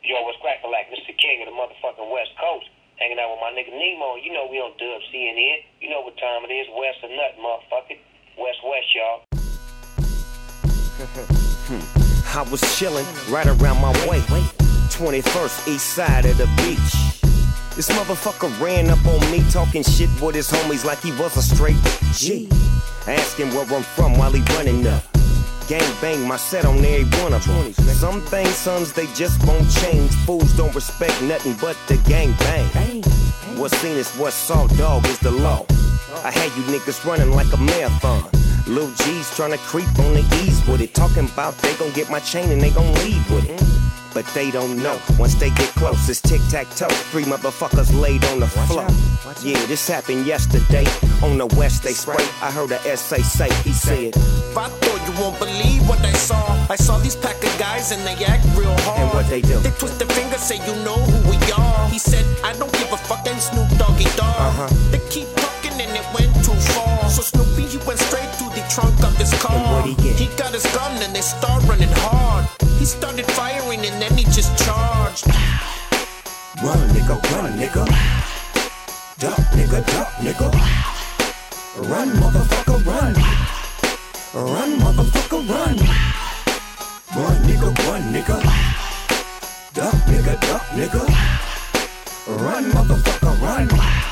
Yo, what's crackin' like? Mr. King of the motherfucking West Coast. Hanging out with my nigga Nemo. You know we on Dub CNN. You know what time it is. West or nothing, motherfucker. West, y'all. I was chillin' right around my way. 21st east side of the beach. This motherfucker ran up on me talking shit with his homies like he was a straight G. Asking where I'm from while he running up. Gang bang my set on every one of them. Some things, sons, they just won't change. Fools don't respect nothing but the gang bang. What's seen is what's saw, dog, is the law. I had you niggas running like a marathon. Lil G's tryna creep on the ease with it. Talking about they gon' get my chain and they gon' leave with it. But they don't know, once they get close, it's tic-tac-toe. 3 motherfuckers laid on the floor. Yeah, this happened yesterday. On the west they spray, I heard a SA say, he said, I thought you won't believe what I saw these pack of guys and they act real hard. And what they do? They twist their fingers, say you know who we are. He said, I don't give a fuck, and Snoop Doggy Dogg. They keep talking and it went too far. So Snoopy, he went straight to the trunk of his car. And what'd he get? He got his gun and they start running hard. He started firing and then he just charged. Run, nigga, duck, nigga. Run, motherfucker, run. Run, motherfucker, run. Run, nigga. Duck, nigga. Run, motherfucker, run.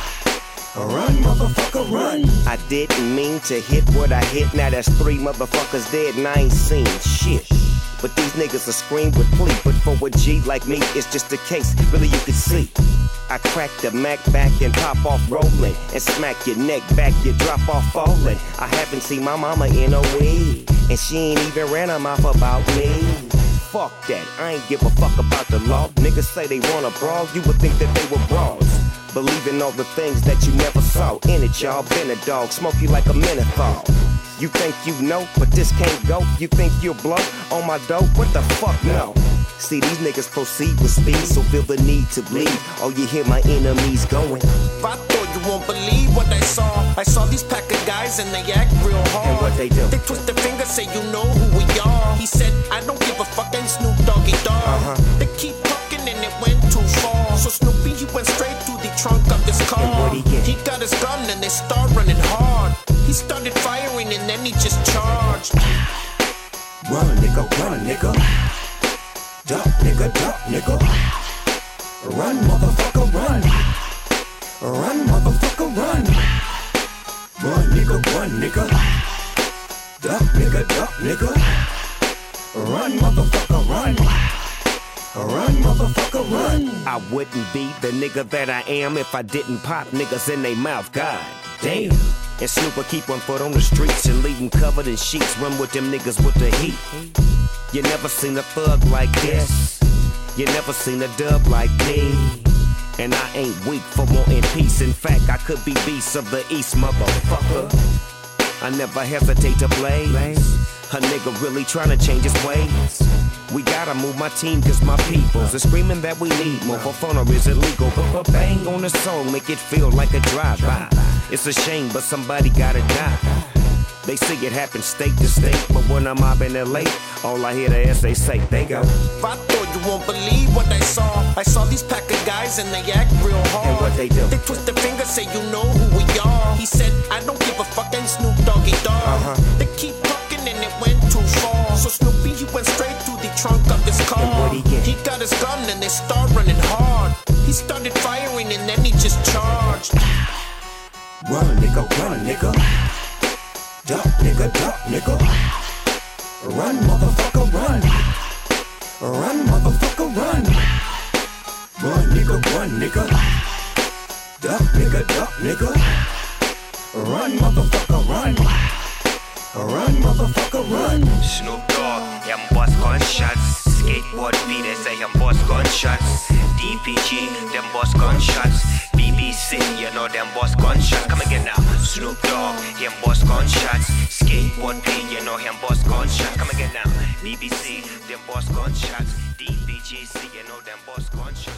Run, motherfucker, run. I didn't mean to hit what I hit. Now that's 3 motherfuckers dead and I ain't seen shit. But these niggas will scream with plea. But for a G like me, it's just a case. Really, you can see. I crack the Mac back and pop off rolling. And smack your neck back, you drop off falling. I haven't seen my mama in a week. And she ain't even ran her mouth about me. Fuck that, I ain't give a fuck about the law. Niggas say they wanna brawl, you would think that they were brawls. Believe in all the things that you never saw. In it, y'all, been a dog, smoke you like a menthol. You think you know, but this can't go. You think you'll blow on my dope? What the fuck, no. See, these niggas proceed with speed, so feel the need to bleed. Oh, you hear my enemies going. I thought you won't believe what I saw these pack of guys and they act real hard. And what they do? They twist their fingers, say you know who we are. He said, I don't give a fuck, and Snoop Doggy Dogg. They keep talking and it went too far. So Snoopy, he went straight to the trunk of his car. And what'd he get? He got his gun and they start running hard. He started firing and then he just charged. Run, nigga. Duck, nigga. Run, motherfucker, run. Run, motherfucker, run. Run, nigga. Duck, nigga. Run, motherfucker, run. Run, motherfucker, run. I wouldn't be the nigga that I am if I didn't pop niggas in they mouth. God damn. And Snoop will keep 1 foot on the streets and leave them covered in sheets. Run with them niggas with the heat. You never seen a thug like this. You never seen a dub like me. And I ain't weak for wanting peace. In fact, I could be beast of the east, motherfucker. I never hesitate to blaze. A nigga really tryna change his ways. We gotta move my team cause my peoples are screaming that we need more. For fun or is illegal, but bang on the song, make it feel like a drive-by. It's a shame, but somebody gotta die. They see it happen state to state, but when I'm mobbing LA, all I hear the SA say, they go. I thought you won't believe what I saw these pack of guys and they act real hard. And what they do? They twist their fingers, say you know who we are. He said, I don't give a fuck, and Snoop Doggy Dogg. They keep talking and it went too far. So Snoopy, he went straight to the trunk of his car. And what'd he get? He got his gun and they start running hard. He started firing and then he just charged. Run, nigga. Duck, nigga. Run, motherfucker, run. Run, motherfucker, run. Run, nigga. Duck, nigga. Run, motherfucker, run. Run, motherfucker, run. Snoop Dogg, him boss gunshots. Skateboard B, they say him boss gunshots. DPG, them boss gunshots. BBC, you know them boss gunshots. Come again now. Snoop Dogg, him boss gunshots. Skateboard B, you know him boss gunshots. Come again now. BBC, them boss gunshots. DPG, you know them boss gunshots.